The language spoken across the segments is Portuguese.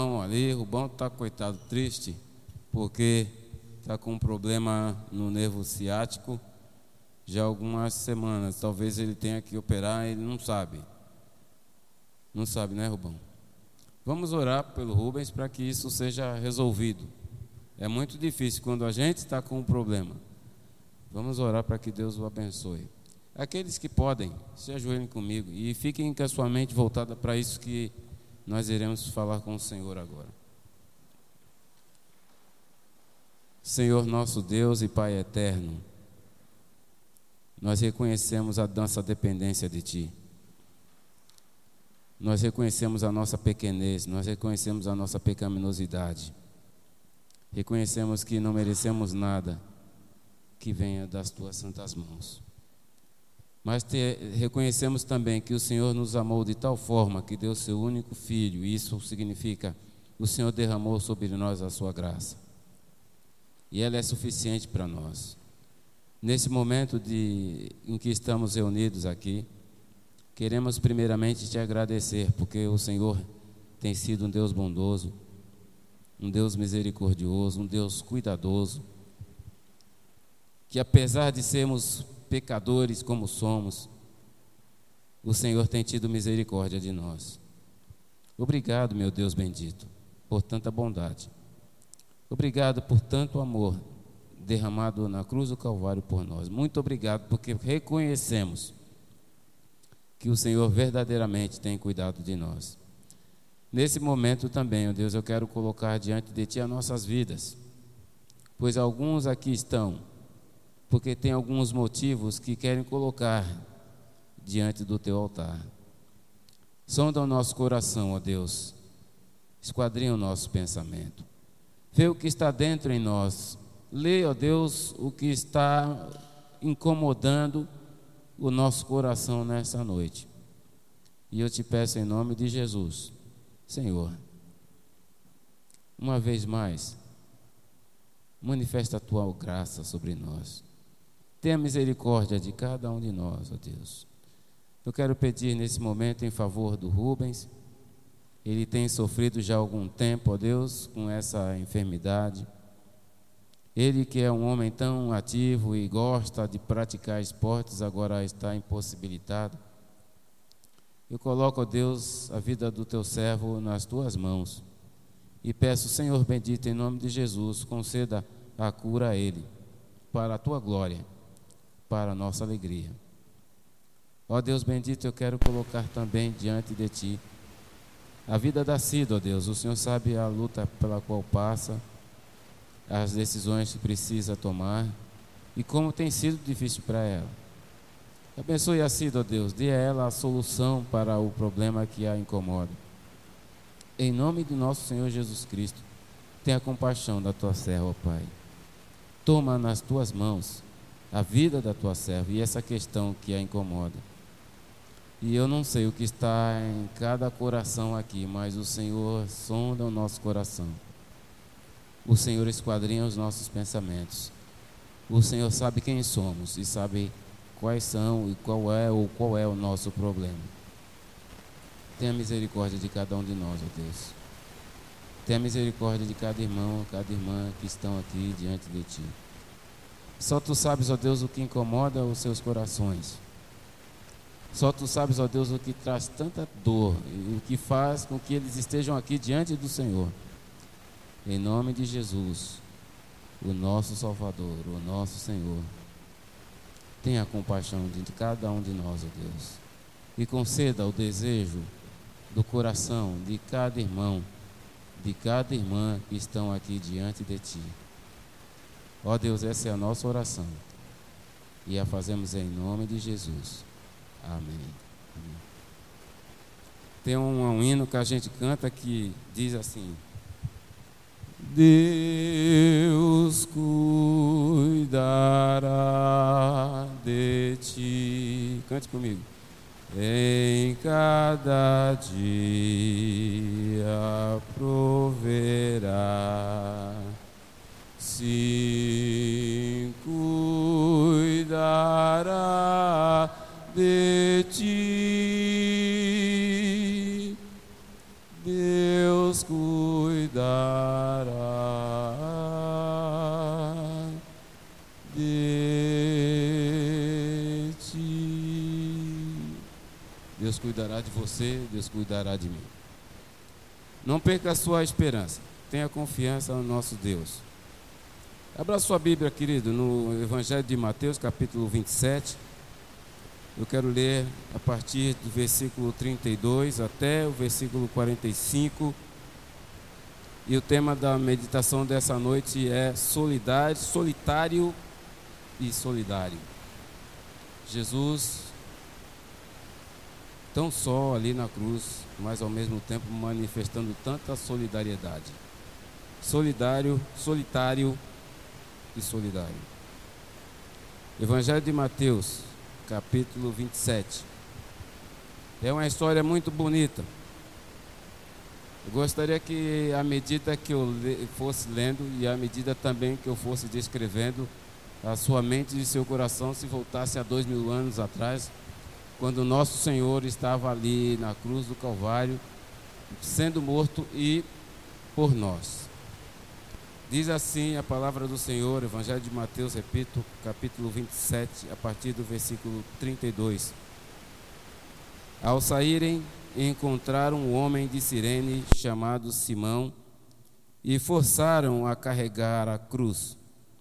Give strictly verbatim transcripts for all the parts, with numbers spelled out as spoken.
Ali, o Rubão está, coitado, triste, porque está com um problema no nervo ciático já há algumas semanas. Talvez ele tenha que operar, ele não sabe. Não sabe, né, Rubão? Vamos orar pelo Rubens para que isso seja resolvido. É muito difícil quando a gente está com um problema. Vamos orar para que Deus o abençoe. Aqueles que podem, se ajoelhem comigo e fiquem com a sua mente voltada para isso que nós iremos falar com o Senhor agora. Senhor nosso Deus e Pai eterno, nós reconhecemos a nossa dependência de Ti. Nós reconhecemos a nossa pequenez, nós reconhecemos a nossa pecaminosidade. Reconhecemos que não merecemos nada que venha das Tuas santas mãos. Mas te, reconhecemos também que o Senhor nos amou de tal forma que deu Seu único Filho, e isso significa o Senhor derramou sobre nós a Sua graça. E ela é suficiente para nós. Nesse momento de, em que estamos reunidos aqui, queremos primeiramente Te agradecer, porque o Senhor tem sido um Deus bondoso, um Deus misericordioso, um Deus cuidadoso, que apesar de sermos pecadores como somos, o Senhor tem tido misericórdia de nós. Obrigado, meu Deus bendito, por tanta bondade. Obrigado por tanto amor derramado na cruz do Calvário por nós. Muito obrigado, porque reconhecemos que o Senhor verdadeiramente tem cuidado de nós. Nesse momento também, ó Deus, eu quero colocar diante de Ti as nossas vidas, pois alguns aqui estão porque tem alguns motivos que querem colocar diante do Teu altar. Sonda o nosso coração, ó Deus, esquadrinha o nosso pensamento, vê o que está dentro em nós, lê, ó Deus, o que está incomodando o nosso coração nessa noite. E eu Te peço em nome de Jesus, Senhor, uma vez mais, manifesta a Tua graça sobre nós. Tenha misericórdia de cada um de nós, ó Deus. Eu quero pedir nesse momento em favor do Rubens. Ele tem sofrido já há algum tempo, ó Deus, com essa enfermidade. Ele que é um homem tão ativo e gosta de praticar esportes, agora está impossibilitado. Eu coloco, ó Deus, a vida do Teu servo nas Tuas mãos. E peço, Senhor bendito, em nome de Jesus, conceda a cura a ele, para a Tua glória, para a nossa alegria. Ó Deus bendito, eu quero colocar também diante de Ti a vida da Cida, ó Deus. O Senhor sabe a luta pela qual passa, as decisões que precisa tomar e como tem sido difícil para ela. Abençoe a Cida, ó Deus, dê a ela a solução para o problema que a incomoda. Em nome de nosso Senhor Jesus Cristo, tenha compaixão da Tua serva, ó Pai. Toma nas Tuas mãos a vida da Tua serva e essa questão que a incomoda. E eu não sei o que está em cada coração aqui, mas o Senhor sonda o nosso coração. O Senhor esquadrinha os nossos pensamentos. O Senhor sabe quem somos e sabe quais são e qual é ou qual é o nosso problema. Tenha misericórdia de cada um de nós, ó Deus. Tenha misericórdia de cada irmão, cada irmã que estão aqui diante de Ti. Só Tu sabes, ó Deus, o que incomoda os seus corações. Só Tu sabes, ó Deus, o que traz tanta dor e o que faz com que eles estejam aqui diante do Senhor. Em nome de Jesus, o nosso Salvador, o nosso Senhor, tenha compaixão de cada um de nós, ó Deus, e conceda o desejo do coração de cada irmão, de cada irmã que estão aqui diante de Ti. Ó Deus, essa é a nossa oração e a fazemos em nome de Jesus. Amém. Amém. Tem um, um hino que a gente canta que diz assim: Deus cuidará de ti. Cante comigo. Em cada dia proverá, sim, cuidará de ti. Deus cuidará cuidará de ti. Deus cuidará de você, Deus cuidará de mim. Não perca a sua esperança, tenha confiança no nosso Deus. Abra sua Bíblia, querido, no Evangelho de Mateus, capítulo vinte e sete. Eu quero ler a partir do versículo trinta e dois até o versículo quarenta e cinco. E o tema da meditação dessa noite é solidário, solitário e solidário. Jesus, tão só ali na cruz, mas ao mesmo tempo manifestando tanta solidariedade. Solidário, solitário e solidário. Evangelho de Mateus, capítulo vinte e sete. É uma história muito bonita. Eu gostaria que, à medida que eu fosse lendo e à medida também que eu fosse descrevendo, a sua mente e seu coração se voltasse a dois mil anos atrás, quando o nosso Senhor estava ali na cruz do Calvário, sendo morto e por nós. Diz assim a palavra do Senhor, Evangelho de Mateus, repito, capítulo vinte e sete, a partir do versículo trinta e dois. Ao saírem, encontraram um homem de Cirene chamado Simão e forçaram a carregar a cruz.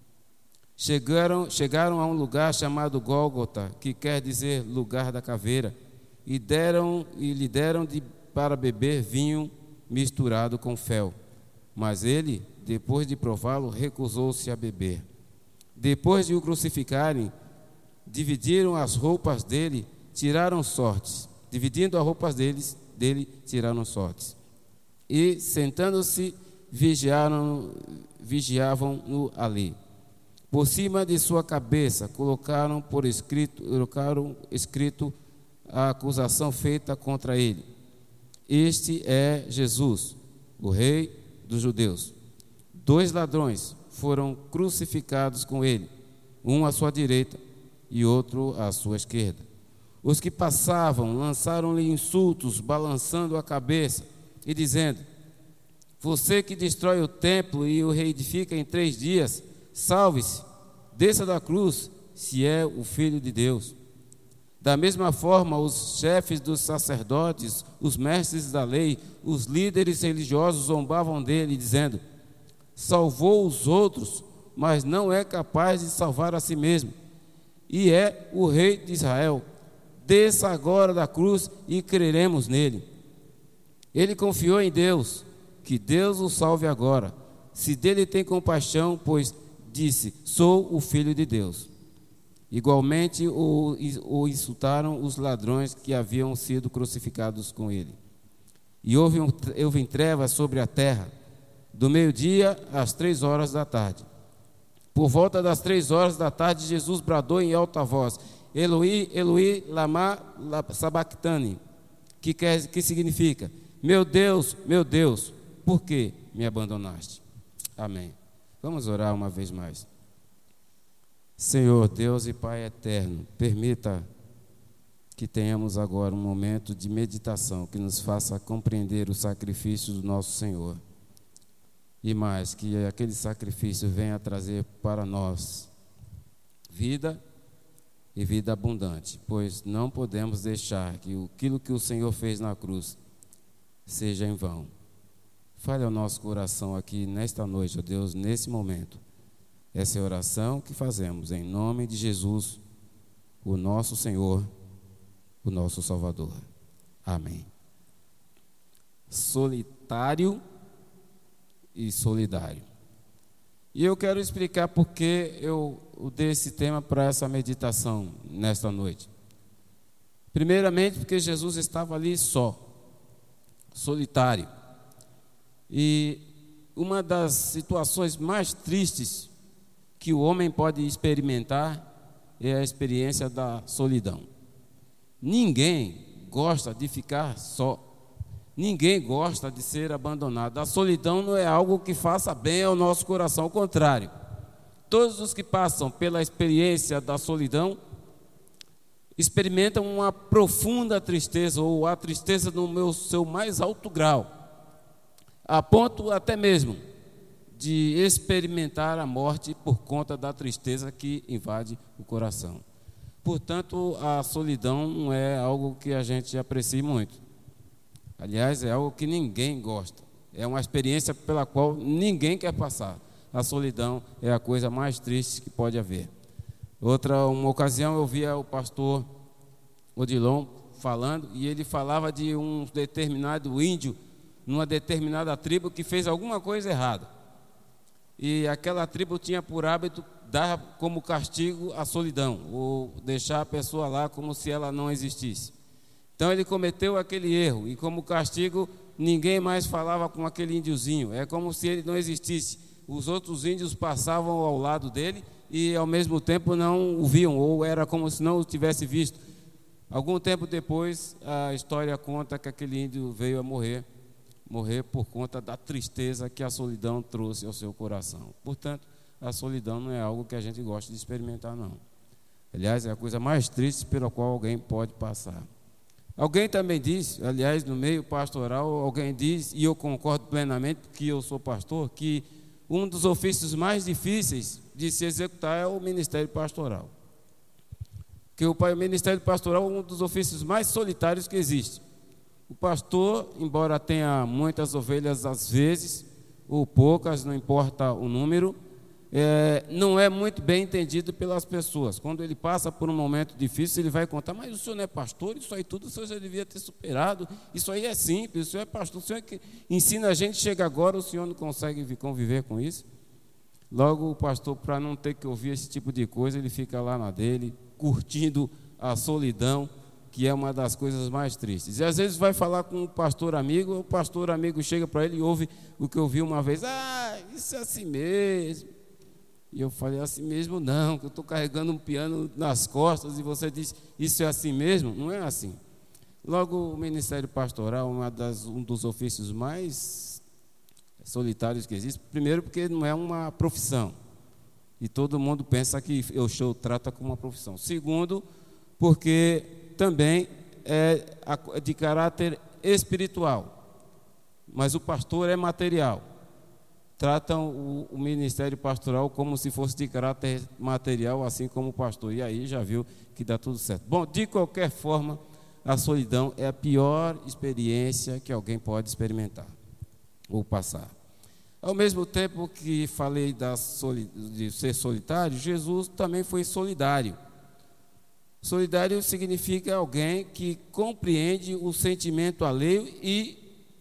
Chegaram, chegaram a um lugar chamado Gólgota, que quer dizer lugar da caveira, e, deram, e lhe deram de, para beber vinho misturado com fel. Mas ele, depois de prová-lo, recusou-se a beber. Depois de o crucificarem, dividiram as roupas dele, tiraram sortes. Dividindo as roupas deles, dele, tiraram sortes. E, sentando-se, vigiaram, vigiavam-no ali. Por cima de sua cabeça, colocaram por escrito, colocaram escrito a acusação feita contra ele. Este é Jesus, o Rei dos judeus. Dois ladrões foram crucificados com ele, um à sua direita e outro à sua esquerda. Os que passavam lançaram-lhe insultos, balançando a cabeça e dizendo: você que destrói o templo e o reedifica em três dias, salve-se, desça da cruz, se é o Filho de Deus. Da mesma forma, os chefes dos sacerdotes, os mestres da lei, os líderes religiosos zombavam dele, dizendo: salvou os outros, mas não é capaz de salvar a si mesmo. E é o Rei de Israel. Desça agora da cruz e creremos nele. Ele confiou em Deus, que Deus o salve agora, se dele tem compaixão, pois disse: sou o Filho de Deus. Igualmente o, o insultaram os ladrões que haviam sido crucificados com ele. E houve, um, houve trevas sobre a terra, do meio-dia às três horas da tarde. Por volta das três horas da tarde, Jesus bradou em alta voz: Eloi, Eloi, lama sabachthani, que, quer, que significa: meu Deus, meu Deus, por que me abandonaste? Amém. Vamos orar uma vez mais. Senhor, Deus e Pai eterno, permita que tenhamos agora um momento de meditação que nos faça compreender o sacrifício do nosso Senhor. E mais, que aquele sacrifício venha trazer para nós vida e vida abundante, pois não podemos deixar que aquilo que o Senhor fez na cruz seja em vão. Fale ao nosso coração aqui nesta noite, ó Deus, nesse momento. Essa é a oração que fazemos em nome de Jesus, o nosso Senhor, o nosso Salvador. Amém. Solitário e solidário. E eu quero explicar por que eu dei esse tema para essa meditação nesta noite. Primeiramente, porque Jesus estava ali só, solitário. E uma das situações mais tristes que o homem pode experimentar é a experiência da solidão. Ninguém gosta de ficar só. Ninguém gosta de ser abandonado. A solidão não é algo que faça bem ao nosso coração, ao contrário. Todos os que passam pela experiência da solidão experimentam uma profunda tristeza, ou a tristeza no meu, seu mais alto grau. a ponto até mesmo de experimentar a morte por conta da tristeza que invade o coração. Portanto, a solidão não é algo que a gente aprecie muito. Aliás, é algo que ninguém gosta. É uma experiência pela qual ninguém quer passar. A solidão é a coisa mais triste que pode haver. Outra uma ocasião eu via o pastor Odilon falando, e ele falava de um determinado índio, numa determinada tribo, que fez alguma coisa errada. E aquela tribo tinha por hábito dar como castigo a solidão, ou deixar a pessoa lá como se ela não existisse. Então ele cometeu aquele erro, e como castigo, ninguém mais falava com aquele índiozinho. É como se ele não existisse. Os outros índios passavam ao lado dele e ao mesmo tempo não o viam, ou era como se não o tivesse visto. Algum tempo depois, a história conta que aquele índio veio a morrer, morrer por conta da tristeza que a solidão trouxe ao seu coração. Portanto, a solidão não é algo que a gente gosta de experimentar, não. Aliás, é a coisa mais triste pela qual alguém pode passar. Alguém também diz, aliás, no meio pastoral, alguém diz, e eu concordo plenamente, porque eu sou pastor, que um dos ofícios mais difíceis de se executar é o ministério pastoral. Que o ministério pastoral é um dos ofícios mais solitários que existe. O pastor, embora tenha muitas ovelhas às vezes, ou poucas, não importa o número, é, não é muito bem entendido pelas pessoas. Quando ele passa por um momento difícil, ele vai contar: mas o senhor não é pastor? Isso aí tudo o senhor já devia ter superado. Isso aí é simples, o senhor é pastor, o senhor é que ensina a gente, chega agora, o senhor não consegue conviver com isso? Logo, o pastor, para não ter que ouvir esse tipo de coisa, ele fica lá na dele, curtindo a solidão, que é uma das coisas mais tristes. E às vezes vai falar com um pastor amigo, o pastor amigo chega para ele e ouve o que eu ouvi uma vez: ah, isso é assim mesmo. E eu falei: assim mesmo não, que eu estou carregando um piano nas costas e você diz, isso é assim mesmo? Não é assim. Logo, o ministério pastoral é uma das, um dos ofícios mais solitários que existe. Primeiro, porque não é uma profissão, e todo mundo pensa que o show trata como uma profissão. Segundo, porque também é de caráter espiritual, mas o pastor é material. Tratam o, o ministério pastoral como se fosse de caráter material, assim como o pastor. E aí já viu que dá tudo certo. Bom, de qualquer forma, a solidão é a pior experiência que alguém pode experimentar ou passar. Ao mesmo tempo que falei da soli, de ser solitário, Jesus também foi solidário. Solidário significa alguém que compreende o sentimento alheio e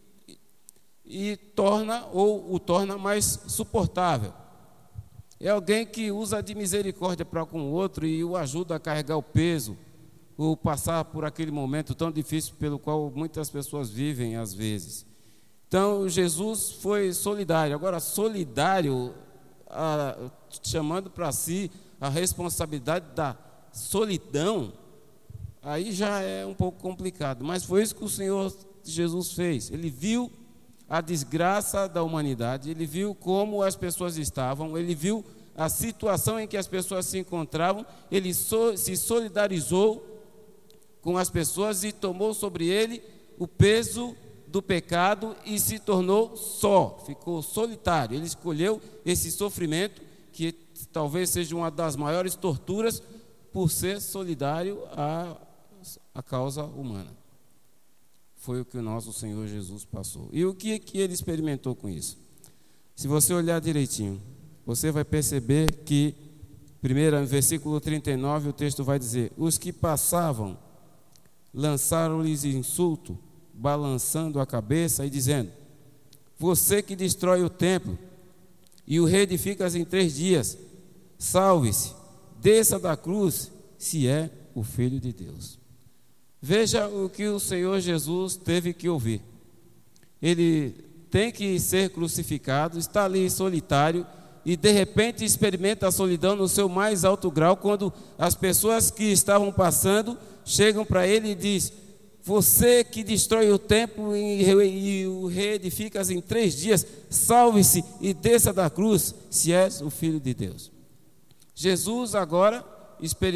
e torna ou o torna mais suportável. É alguém que usa de misericórdia para com o outro e o ajuda a carregar o peso, ou passar por aquele momento tão difícil pelo qual muitas pessoas vivem às vezes. Então, Jesus foi solidário. Agora, solidário, ah, chamando para si a responsabilidade da solidão, aí já é um pouco complicado. Mas foi isso que o Senhor Jesus fez. Ele viu a desgraça da humanidade, ele viu como as pessoas estavam, ele viu a situação em que as pessoas se encontravam, ele so, se solidarizou com as pessoas e tomou sobre ele o peso do pecado e se tornou só, ficou solitário. Ele escolheu esse sofrimento, que talvez seja uma das maiores torturas, por ser solidário à, à causa humana. Foi o que o nosso Senhor Jesus passou. E o que, que ele experimentou com isso? Se você olhar direitinho, você vai perceber que, primeiro, no versículo trinta e nove, o texto vai dizer: os que passavam lançaram-lhes insulto, balançando a cabeça e dizendo: você que destrói o templo e o reedificas em três dias, salve-se, desça da cruz, se é o Filho de Deus. Veja o que o Senhor Jesus teve que ouvir. Ele tem que ser crucificado, está ali solitário e de repente experimenta a solidão no seu mais alto grau, quando as pessoas que estavam passando chegam para ele e dizem: você que destrói o templo e o reedificas em três dias, salve-se e desça da cruz, se és o Filho de Deus. Jesus agora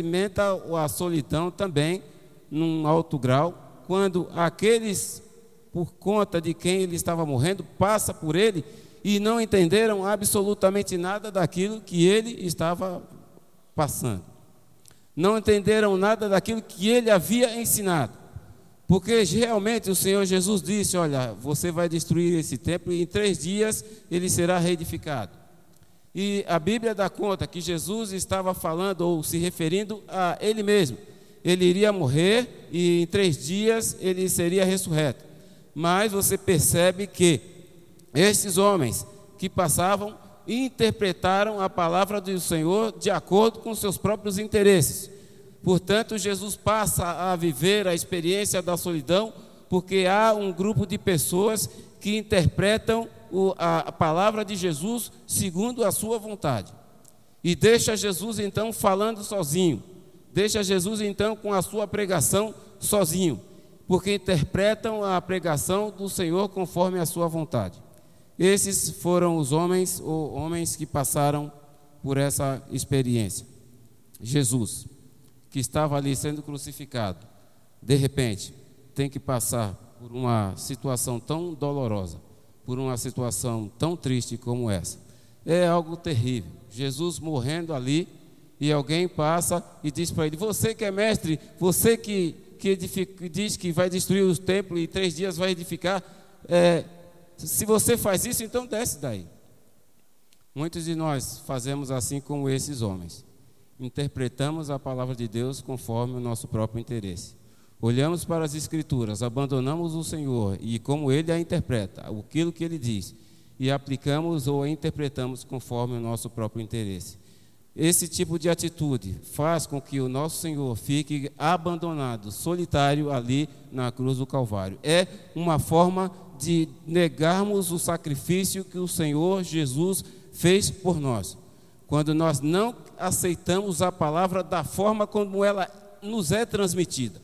experimenta a solidão também num alto grau, quando aqueles por conta de quem ele estava morrendo, passa por ele, e não entenderam absolutamente nada daquilo que ele estava passando. Não entenderam nada daquilo que ele havia ensinado. Porque realmente o Senhor Jesus disse: olha, você vai destruir esse templo e em três dias ele será reedificado. E a Bíblia dá conta que Jesus estava falando ou se referindo a ele mesmo. Ele iria morrer e em três dias ele seria ressurreto. Mas você percebe que esses homens que passavam interpretaram a palavra do Senhor de acordo com seus próprios interesses. Portanto, Jesus passa a viver a experiência da solidão, porque há um grupo de pessoas que interpretam o, a, a palavra de Jesus segundo a sua vontade. E deixa Jesus então falando sozinho, deixa Jesus então com a sua pregação sozinho, porque interpretam a pregação do Senhor conforme a sua vontade. Esses foram os homens ou homens que passaram por essa experiência. Jesus, que estava ali sendo crucificado, de repente tem que passar por uma situação tão dolorosa, por uma situação tão triste como essa. É algo terrível. Jesus morrendo ali, e alguém passa e diz para ele: você que é mestre, você que, que, edifica, que diz que vai destruir o templo e três dias vai edificar, é, se você faz isso, então desce daí. Muitos de nós fazemos assim como esses homens. Interpretamos a palavra de Deus conforme o nosso próprio interesse. Olhamos para as Escrituras, abandonamos o Senhor e como Ele a interpreta, aquilo que Ele diz, e aplicamos ou a interpretamos conforme o nosso próprio interesse. Esse tipo de atitude faz com que o nosso Senhor fique abandonado, solitário ali na cruz do Calvário. É uma forma de negarmos o sacrifício que o Senhor Jesus fez por nós. Quando nós não aceitamos a palavra da forma como ela nos é transmitida,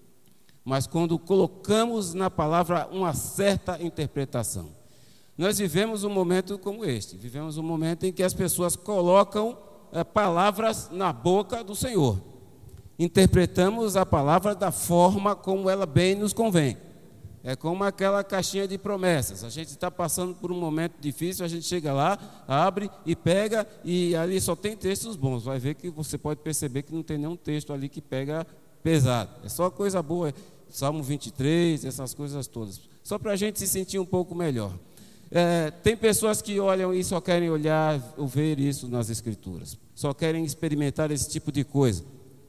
mas quando colocamos na palavra uma certa interpretação. Nós vivemos um momento como este, vivemos um momento em que as pessoas colocam é, palavras na boca do Senhor. Interpretamos a palavra da forma como ela bem nos convém. É como aquela caixinha de promessas. A gente está passando por um momento difícil, a gente chega lá, abre e pega, e ali só tem textos bons. Vai ver que você pode perceber que não tem nenhum texto ali que pega pesado. É só coisa boa, Salmo vinte e três, essas coisas todas. Só para a gente se sentir um pouco melhor. É, tem pessoas que olham e só querem olhar ou ver isso nas Escrituras. Só querem experimentar esse tipo de coisa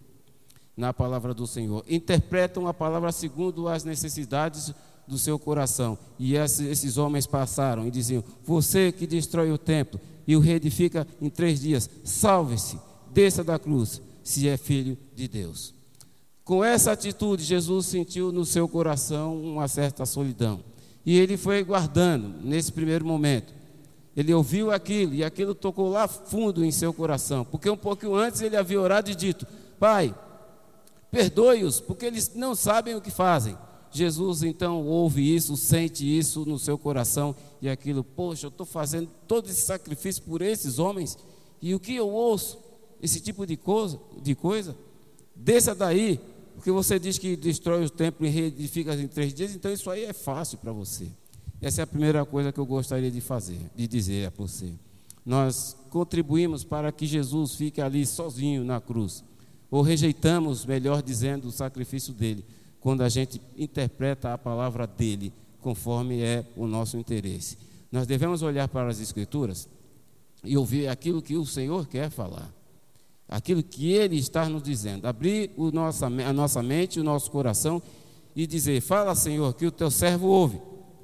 na palavra do Senhor. Interpretam a palavra segundo as necessidades do seu coração. E esses homens passaram e diziam: você que destrói o templo e o reedifica em três dias, salve-se, desça da cruz, se é filho de Deus. Com essa atitude, Jesus sentiu no seu coração uma certa solidão. E ele foi guardando nesse primeiro momento. Ele ouviu aquilo e aquilo tocou lá fundo em seu coração. Porque um pouquinho antes ele havia orado e dito: Pai, perdoe-os, porque eles não sabem o que fazem. Jesus então ouve isso, sente isso no seu coração e aquilo: poxa, eu estou fazendo todo esse sacrifício por esses homens e o que eu ouço? Esse tipo de coisa, de coisa? Desça daí, porque você diz que destrói o templo e reedifica em três dias, então isso aí é fácil para você. Essa é a primeira coisa que eu gostaria de fazer, de dizer a você. Nós contribuímos para que Jesus fique ali sozinho na cruz, ou rejeitamos, melhor dizendo, o sacrifício dele, quando a gente interpreta a palavra dele conforme é o nosso interesse. Nós devemos olhar para as Escrituras e ouvir aquilo que o Senhor quer falar, aquilo que Ele está nos dizendo, abrir o nossa, a nossa mente, o nosso coração e dizer: fala, Senhor, que o teu servo ouve.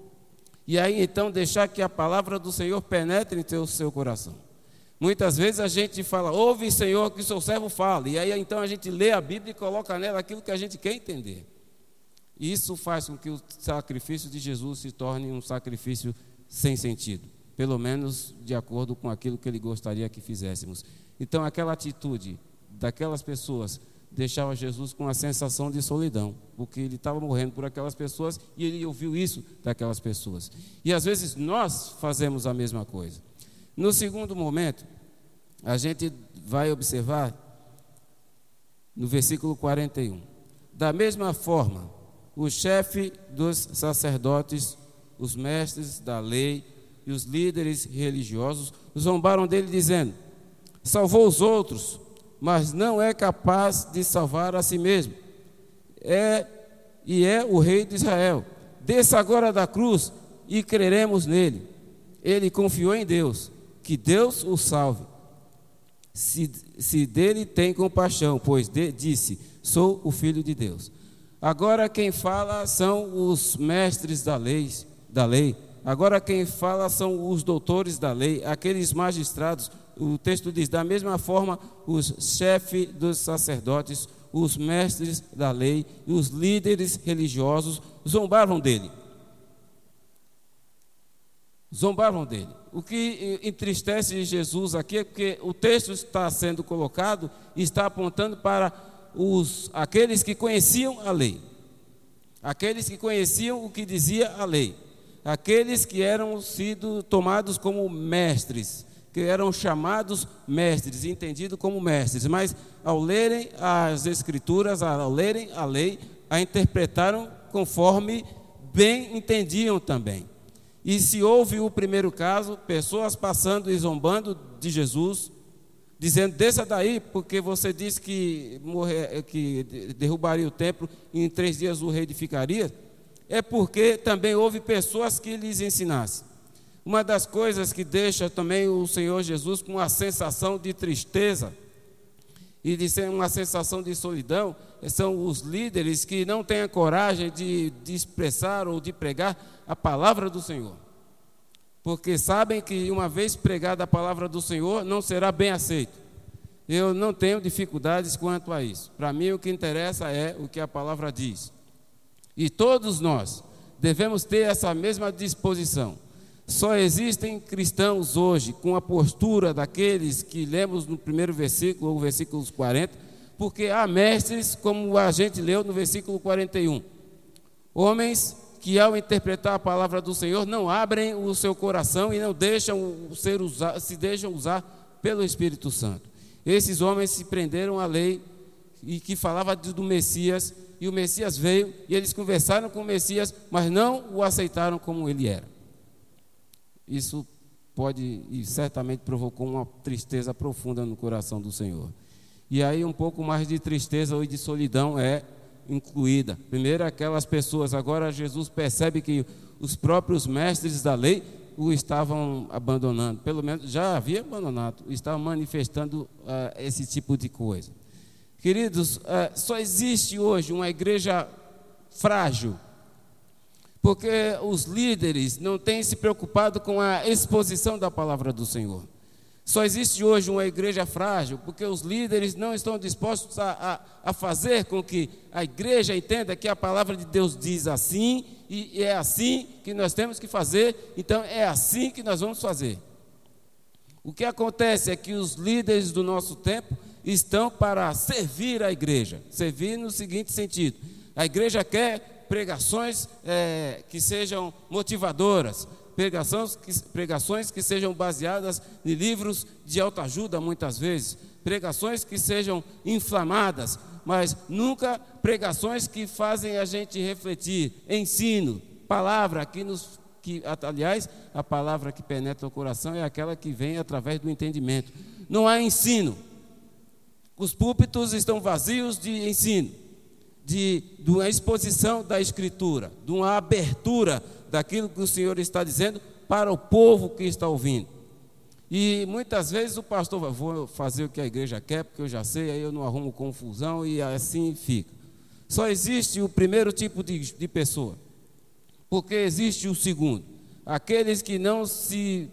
E aí então deixar que a palavra do Senhor penetre em teu, seu coração. Muitas vezes a gente fala: ouve, Senhor, que o seu servo fala. E aí então a gente lê a Bíblia e coloca nela aquilo que a gente quer entender. Isso faz com que o sacrifício de Jesus se torne um sacrifício sem sentido, pelo menos de acordo com aquilo que Ele gostaria que fizéssemos. Então aquela atitude daquelas pessoas deixava Jesus com a sensação de solidão, porque ele estava morrendo por aquelas pessoas e ele ouviu isso daquelas pessoas. E às vezes nós fazemos a mesma coisa. No segundo momento, a gente vai observar no versículo quarenta e um. Da mesma forma, o chefe dos sacerdotes, os mestres da lei e os líderes religiosos zombaram dele, dizendo: salvou os outros, mas não é capaz de salvar a si mesmo. É e é o rei de Israel. Desça agora da cruz e creremos nele. Ele confiou em Deus, que Deus o salve, se, se dele tem compaixão, pois de, disse: sou o filho de Deus. Agora quem fala são os mestres da lei, da lei. Agora quem fala são os doutores da lei, aqueles magistrados. O texto diz: da mesma forma, os chefes dos sacerdotes, os mestres da lei e os líderes religiosos zombavam dele. Zombavam dele. O que entristece Jesus aqui é porque o texto está sendo colocado e está apontando para os, aqueles que conheciam a lei, aqueles que conheciam o que dizia a lei, aqueles que eram sido tomados como mestres, que eram chamados mestres, entendidos como mestres, mas ao lerem as escrituras, ao lerem a lei, a interpretaram conforme bem entendiam também. E se houve o primeiro caso, pessoas passando e zombando de Jesus, dizendo: desça daí, porque você disse que, morrer, que derrubaria o templo e em três dias o reedificaria, é porque também houve pessoas que lhes ensinassem. Uma das coisas que deixa também o Senhor Jesus com uma sensação de tristeza e de ser uma sensação de solidão são os líderes que não têm a coragem de, de expressar ou de pregar a palavra do Senhor, porque sabem que uma vez pregada a palavra do Senhor não será bem aceito. Eu não tenho dificuldades quanto a isso. Para mim o que interessa é o que a palavra diz, e todos nós devemos ter essa mesma disposição. Só existem cristãos hoje com a postura daqueles que lemos no primeiro versículo, ou versículos quarenta, porque há mestres, como a gente leu no versículo quarenta e um, homens que ao interpretar a palavra do Senhor não abrem o seu coração e não deixam ser usar, se deixam usar pelo Espírito Santo. Esses homens se prenderam à lei e que falava do Messias, e o Messias veio e eles conversaram com o Messias, mas não o aceitaram como ele era. Isso pode e certamente provocou uma tristeza profunda no coração do Senhor. E aí um pouco mais de tristeza ou de solidão é incluída. Primeiro aquelas pessoas, agora Jesus percebe que os próprios mestres da lei o estavam abandonando, pelo menos já havia abandonado, estavam manifestando uh, esse tipo de coisa. Queridos, uh, só existe hoje uma igreja frágil, porque os líderes não têm se preocupado com a exposição da palavra do Senhor. Só existe hoje uma igreja frágil, porque os líderes não estão dispostos a, a, a fazer com que a igreja entenda que a palavra de Deus diz assim, e é assim que nós temos que fazer, então é assim que nós vamos fazer. O que acontece é que os líderes do nosso tempo estão para servir a igreja, servir no seguinte sentido: a igreja quer pregações é, que sejam motivadoras, pregações que, pregações que sejam baseadas em livros de autoajuda muitas vezes, pregações que sejam inflamadas, mas nunca pregações que fazem a gente refletir, ensino, palavra que nos, que, aliás, a palavra que penetra o coração é aquela que vem através do entendimento. Não há ensino, os púlpitos estão vazios de ensino, De, de uma exposição da Escritura, de uma abertura daquilo que o Senhor está dizendo para o povo que está ouvindo. E muitas vezes o pastor vai: vou fazer o que a igreja quer, porque eu já sei, aí eu não arrumo confusão, e assim fica. Só existe o primeiro tipo de, de pessoa, porque existe o segundo, aqueles que não se,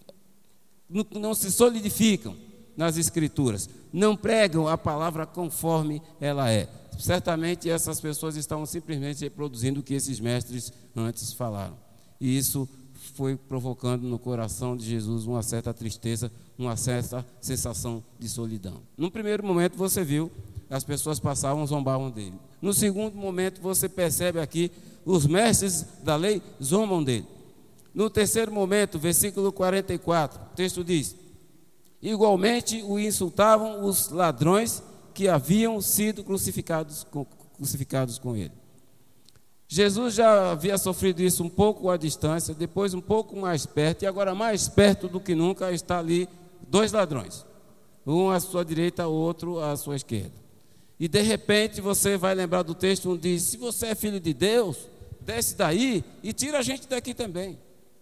não, não se solidificam nas Escrituras, não pregam a palavra conforme ela é. Certamente essas pessoas estavam simplesmente reproduzindo o que esses mestres antes falaram. E isso foi provocando no coração de Jesus uma certa tristeza, uma certa sensação de solidão. No primeiro momento você viu, as pessoas passavam, zombavam dele. No segundo momento você percebe aqui, os mestres da lei zombam dele. No terceiro momento, versículo quarenta e quatro, o texto diz: igualmente o insultavam os ladrões que haviam sido crucificados com, crucificados com ele. Jesus já havia sofrido isso um pouco à distância, depois um pouco mais perto, e agora mais perto do que nunca está ali dois ladrões, um à sua direita, o outro à sua esquerda. E de repente você vai lembrar do texto onde diz: se você é filho de Deus, desce daí e tira a gente daqui também.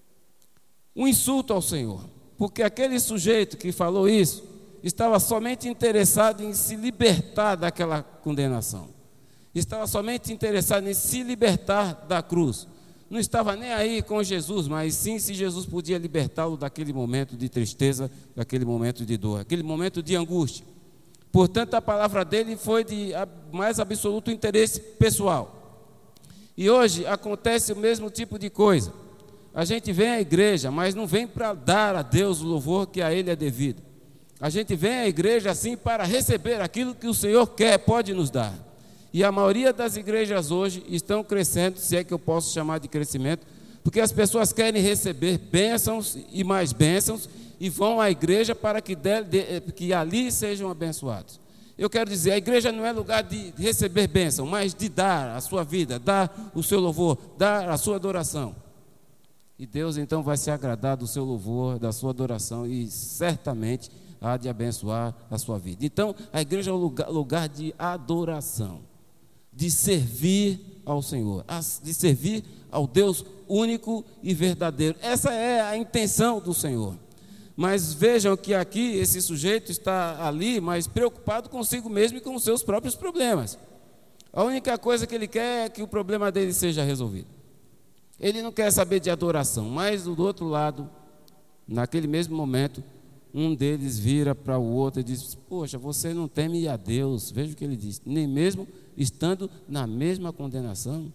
Um insulto ao Senhor, porque aquele sujeito que falou isso estava somente interessado em se libertar daquela condenação, estava somente interessado em se libertar da cruz, não estava nem aí com Jesus, mas sim se Jesus podia libertá-lo daquele momento de tristeza, daquele momento de dor, aquele momento de angústia. Portanto, a palavra dele foi de mais absoluto interesse pessoal. E hoje acontece o mesmo tipo de coisa. A gente vem à igreja, mas não vem para dar a Deus o louvor que a Ele é devido. A gente vem à igreja assim para receber aquilo que o Senhor quer, pode nos dar. E a maioria das igrejas hoje estão crescendo, se é que eu posso chamar de crescimento, porque as pessoas querem receber bênçãos e mais bênçãos e vão à igreja para que, de, de, que ali sejam abençoados. Eu quero dizer, a igreja não é lugar de receber bênção, mas de dar a sua vida, dar o seu louvor, dar a sua adoração. E Deus então vai se agradar do seu louvor, da sua adoração, e certamente há de abençoar a sua vida. Então, a igreja é um lugar, lugar de adoração, de servir ao Senhor, de servir ao Deus único e verdadeiro. Essa é a intenção do Senhor. Mas vejam que aqui esse sujeito está ali, mas preocupado consigo mesmo e com os seus próprios problemas. A única coisa que ele quer é que o problema dele seja resolvido. Ele não quer saber de adoração, mas do outro lado, naquele mesmo momento, um deles vira para o outro e diz: poxa, você não teme a Deus. Veja o que ele diz: nem mesmo estando na mesma condenação.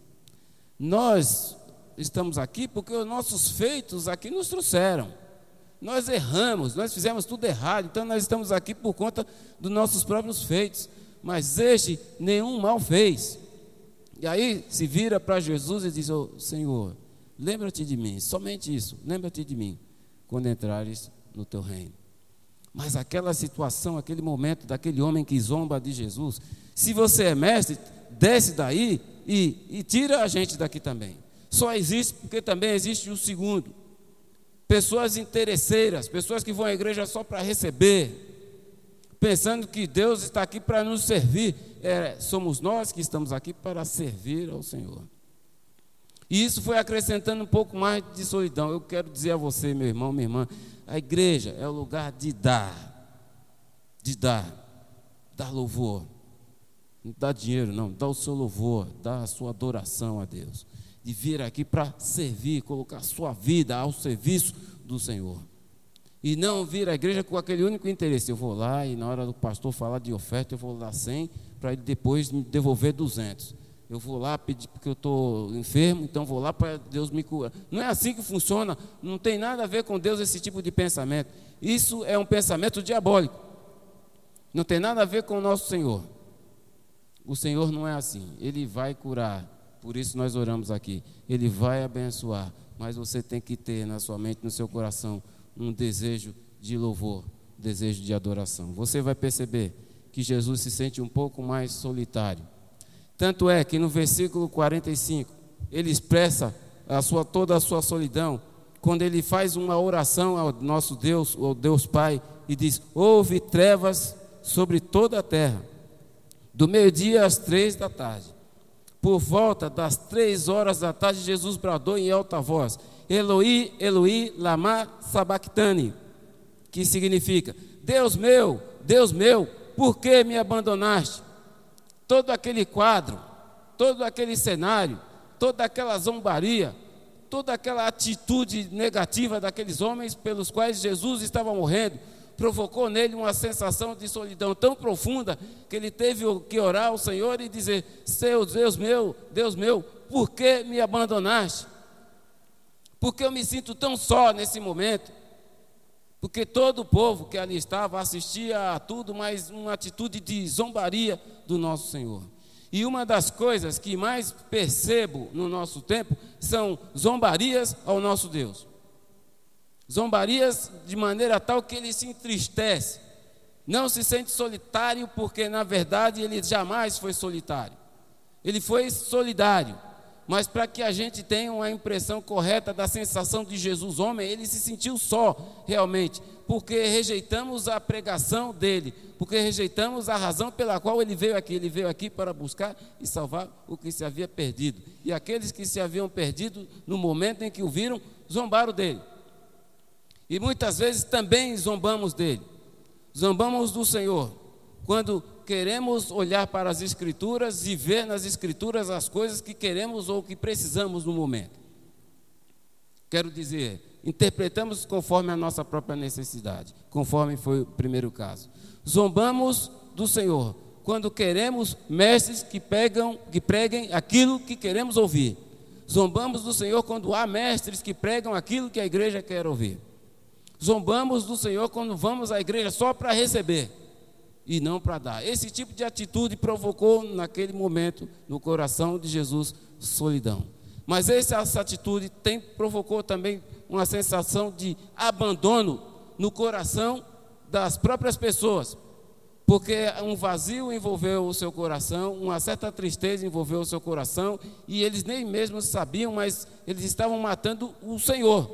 Nós estamos aqui porque os nossos feitos aqui nos trouxeram. Nós erramos, nós fizemos tudo errado, então nós estamos aqui por conta dos nossos próprios feitos. Mas este nenhum mal fez. E aí se vira para Jesus e diz: oh, Senhor, lembra-te de mim, somente isso, lembra-te de mim, quando entrares no teu reino. Mas aquela situação, aquele momento daquele homem que zomba de Jesus, se você é mestre, desce daí e, e tira a gente daqui também. Só existe porque também existe o segundo. Pessoas interesseiras, pessoas que vão à igreja só para receber, pensando que Deus está aqui para nos servir. É, somos nós que estamos aqui para servir ao Senhor. E isso foi acrescentando um pouco mais de solidão. Eu quero dizer a você, meu irmão, minha irmã, a igreja é o lugar de dar, de dar, dar louvor. Não dá dinheiro não, dá o seu louvor, dá a sua adoração a Deus. De vir aqui para servir, colocar a sua vida ao serviço do Senhor. E não vir à igreja com aquele único interesse: eu vou lá e na hora do pastor falar de oferta, eu vou dar cem para ele depois me devolver duzentos. Eu vou lá pedir porque eu estou enfermo, então vou lá para Deus me curar. Não é assim que funciona, não tem nada a ver com Deus esse tipo de pensamento. Isso é um pensamento diabólico. Não tem nada a ver com o nosso Senhor. O Senhor não é assim, Ele vai curar. Por isso nós oramos aqui. Ele vai abençoar, mas você tem que ter na sua mente, no seu coração, um desejo de louvor, um desejo de adoração. Você vai perceber que Jesus se sente um pouco mais solitário. Tanto é que no versículo quarenta e cinco, ele expressa a sua, toda a sua solidão, quando ele faz uma oração ao nosso Deus, ao Deus Pai, e diz: houve trevas sobre toda a terra, do meio-dia às três da tarde. Por volta das três horas da tarde, Jesus bradou em alta voz: Eloi, Eloi, lama sabachthani, que significa: Deus meu, Deus meu, por que me abandonaste? Todo aquele quadro, todo aquele cenário, toda aquela zombaria, toda aquela atitude negativa daqueles homens pelos quais Jesus estava morrendo, provocou nele uma sensação de solidão tão profunda que ele teve que orar ao Senhor e dizer: Seu Deus meu, Deus meu, por que me abandonaste? Porque eu me sinto tão só nesse momento. Porque todo o povo que ali estava assistia a tudo, mas uma atitude de zombaria do nosso Senhor. E uma das coisas que mais percebo no nosso tempo são zombarias ao nosso Deus. Zombarias de maneira tal que ele se entristece, não se sente solitário, porque na verdade ele jamais foi solitário. Ele foi solidário, mas para que a gente tenha uma impressão correta da sensação de Jesus homem, ele se sentiu só, realmente, porque rejeitamos a pregação dele, porque rejeitamos a razão pela qual ele veio aqui. Ele veio aqui para buscar e salvar o que se havia perdido. E aqueles que se haviam perdido, no momento em que o viram, zombaram dele. E muitas vezes também zombamos dele. Zombamos do Senhor, quando queremos olhar para as Escrituras e ver nas Escrituras as coisas que queremos ou que precisamos no momento. Quero dizer, interpretamos conforme a nossa própria necessidade, conforme foi o primeiro caso. Zombamos do Senhor, quando queremos mestres que, pegam, que preguem aquilo que queremos ouvir. Zombamos do Senhor quando há mestres que pregam aquilo que a igreja quer ouvir. Zombamos do Senhor quando vamos à igreja só para receber e não para dar. Esse tipo de atitude provocou naquele momento no coração de Jesus solidão. Mas essa atitude tem, provocou também uma sensação de abandono no coração das próprias pessoas, porque um vazio envolveu o seu coração, uma certa tristeza envolveu o seu coração, e eles nem mesmo sabiam, mas eles estavam matando o Senhor.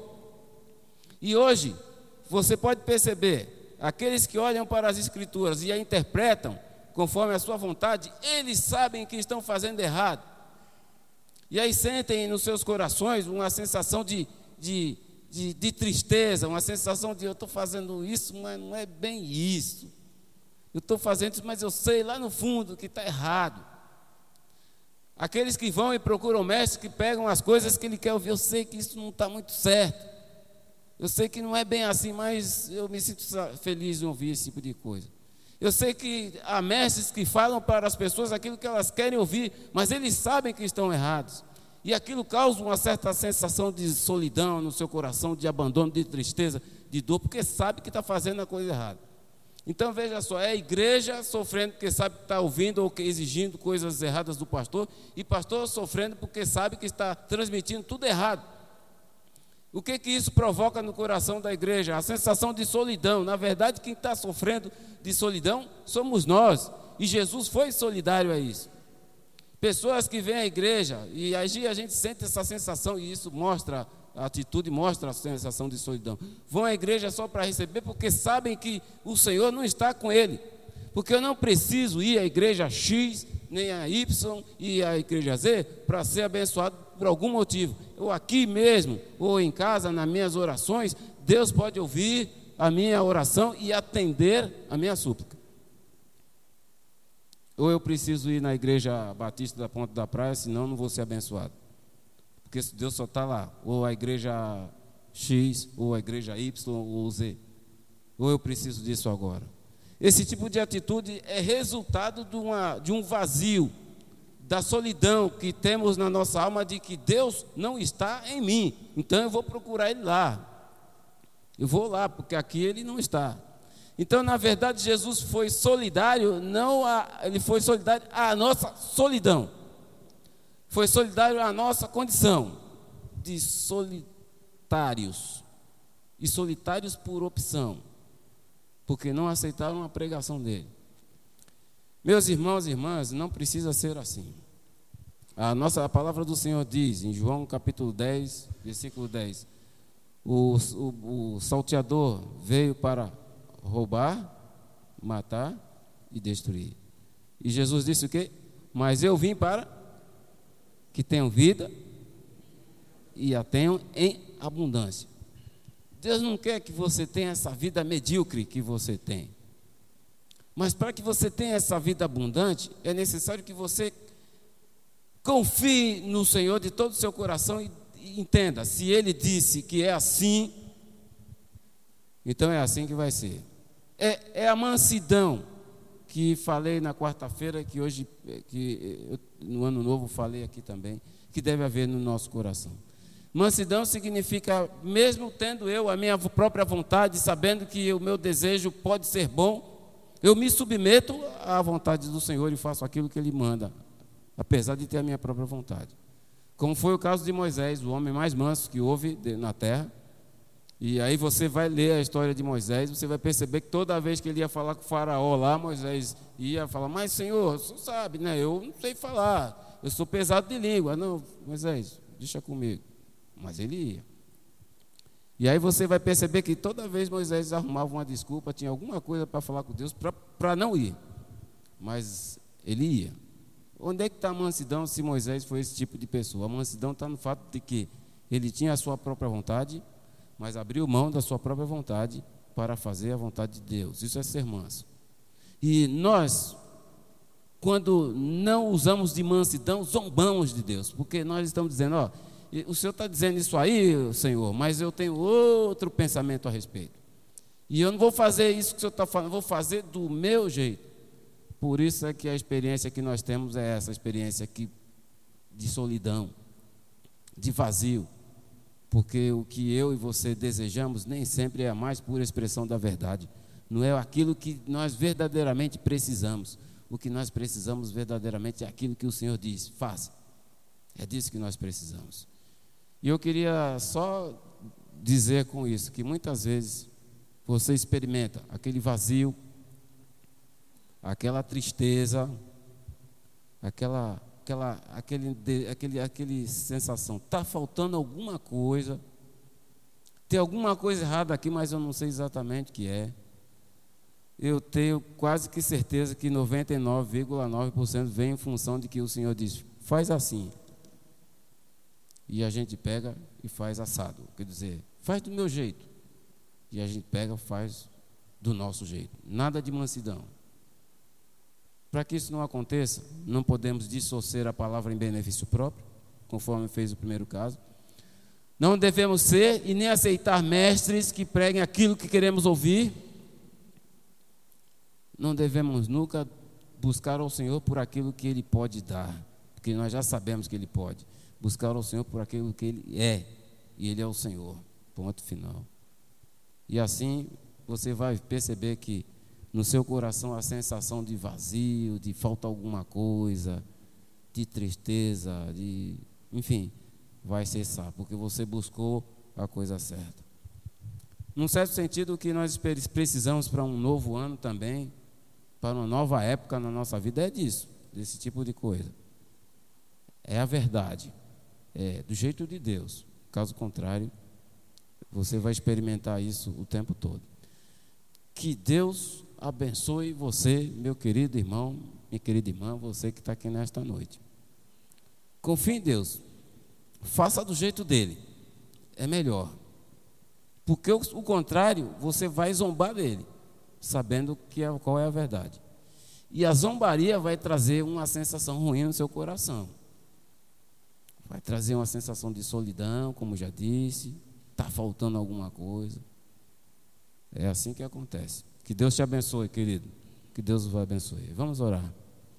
E hoje, você pode perceber, aqueles que olham para as Escrituras e a interpretam conforme a sua vontade, eles sabem que estão fazendo errado. E aí sentem nos seus corações uma sensação de, de, de, de tristeza, uma sensação de eu estou fazendo isso, mas não é bem isso. Eu estou fazendo isso, mas eu sei lá no fundo que está errado. Aqueles que vão e procuram o mestre, que pegam as coisas que ele quer ouvir, eu sei que isso não está muito certo. Eu sei que não é bem assim, mas eu me sinto feliz em ouvir esse tipo de coisa. Eu sei que há mestres que falam para as pessoas aquilo que elas querem ouvir, mas eles sabem que estão errados. E aquilo causa uma certa sensação de solidão no seu coração, de abandono, de tristeza, de dor, porque sabe que está fazendo a coisa errada. Então veja só, é a igreja sofrendo porque sabe que está ouvindo ou exigindo coisas erradas do pastor, e pastor sofrendo porque sabe que está transmitindo tudo errado. O que que isso provoca no coração da igreja? A sensação de solidão. Na verdade, quem está sofrendo de solidão somos nós. E Jesus foi solidário a isso. Pessoas que vêm à igreja, e aí a gente sente essa sensação, e isso mostra, a atitude mostra a sensação de solidão. Vão à igreja só para receber, porque sabem que o Senhor não está com ele. Porque eu não preciso ir à igreja X, nem à Y e à igreja Z para ser abençoado por algum motivo. Ou aqui mesmo, ou em casa, nas minhas orações, Deus pode ouvir a minha oração e atender a minha súplica. Ou eu preciso ir na igreja Batista da Ponta da Praia, senão não vou ser abençoado. Porque Deus só está lá. Ou a igreja X, ou a igreja Y, ou Z. Ou eu preciso disso agora. Esse tipo de atitude é resultado de, uma, de um vazio, da solidão que temos na nossa alma de que Deus não está em mim. Então eu vou procurar Ele lá. Eu vou lá, porque aqui Ele não está. Então, na verdade, Jesus foi solidário, não a, Ele foi solidário à nossa solidão. Foi solidário à nossa condição de solitários. E solitários por opção, porque não aceitaram a pregação dele. Meus irmãos e irmãs, não precisa ser assim. A nossa a palavra do Senhor diz, em João capítulo dez, versículo dez, o, o, o salteador veio para roubar, matar e destruir. E Jesus disse o quê? Mas eu vim para que tenham vida e a tenham em abundância. Deus não quer que você tenha essa vida medíocre que você tem. Mas para que você tenha essa vida abundante, é necessário que você confie no Senhor de todo o seu coração e, e entenda, se Ele disse que é assim, então é assim que vai ser. É, é a mansidão que falei na quarta-feira, que hoje, que eu, no ano novo falei aqui também, que deve haver no nosso coração. Mansidão significa, mesmo tendo eu a minha própria vontade, sabendo que o meu desejo pode ser bom, eu me submeto à vontade do Senhor e faço aquilo que Ele manda, apesar de ter a minha própria vontade. Como foi o caso de Moisés, o homem mais manso que houve na terra. E aí você vai ler a história de Moisés, você vai perceber que toda vez que ele ia falar com o faraó lá, Moisés ia falar, mas Senhor, você sabe, né? Eu não sei falar. eu sou pesado de língua. Não, Moisés, deixa comigo. Mas ele ia. E aí você vai perceber que toda vez Moisés arrumava uma desculpa, tinha alguma coisa para falar com Deus, para não ir. Mas ele ia. Onde é que está a mansidão se Moisés foi esse tipo de pessoa? A mansidão está no fato de que ele tinha a sua própria vontade, mas abriu mão da sua própria vontade para fazer a vontade de Deus. Isso é ser manso. E nós, quando não usamos de mansidão, zombamos de Deus, porque nós estamos dizendo, ó, o Senhor está dizendo isso aí, Senhor, mas eu tenho outro pensamento a respeito. E eu não vou fazer isso que o Senhor está falando, eu vou fazer do meu jeito. Por isso é que a experiência que nós temos é essa experiência aqui de solidão, de vazio. Porque o que eu e você desejamos nem sempre é a mais pura expressão da verdade. Não é aquilo que nós verdadeiramente precisamos. O que nós precisamos verdadeiramente é aquilo que o Senhor diz, faça. É disso que nós precisamos. E eu queria só dizer com isso, que muitas vezes você experimenta aquele vazio, aquela tristeza, aquela, aquela, aquele, aquele, aquele sensação, está faltando alguma coisa, tem alguma coisa errada aqui, mas eu não sei exatamente o que é. Eu tenho quase que certeza que noventa e nove vírgula nove por cento vem em função de que o Senhor diz, faz assim. E a gente pega e faz assado, quer dizer, faz do meu jeito. E a gente pega e faz do nosso jeito. Nada de mansidão. Para que isso não aconteça, não podemos dissociar a palavra em benefício próprio, conforme fez o primeiro caso. Não devemos ser e nem aceitar mestres que preguem aquilo que queremos ouvir. Não devemos nunca buscar ao Senhor por aquilo que Ele pode dar, porque nós já sabemos que Ele pode. Buscar ao Senhor por aquilo que Ele é, e Ele é o Senhor, ponto final. E assim você vai perceber que no seu coração a sensação de vazio, de falta alguma coisa, de tristeza, de, enfim, vai cessar, porque você buscou a coisa certa. Num certo sentido, o que nós precisamos para um novo ano também, para uma nova época na nossa vida, é disso, desse tipo de coisa. É a verdade, é do jeito de Deus. Caso contrário, você vai experimentar isso o tempo todo. Que Deus abençoe você, meu querido irmão, minha querida irmã, você que está aqui nesta noite. Confie em Deus, faça do jeito dele, é melhor. Porque o, o contrário, você vai zombar dele, sabendo que é, qual é a verdade. E a zombaria vai trazer uma sensação ruim no seu coração. Vai trazer uma sensação de solidão, como já disse, está faltando alguma coisa. É assim que acontece. Que Deus te abençoe, querido. Que Deus os abençoe. Vamos orar.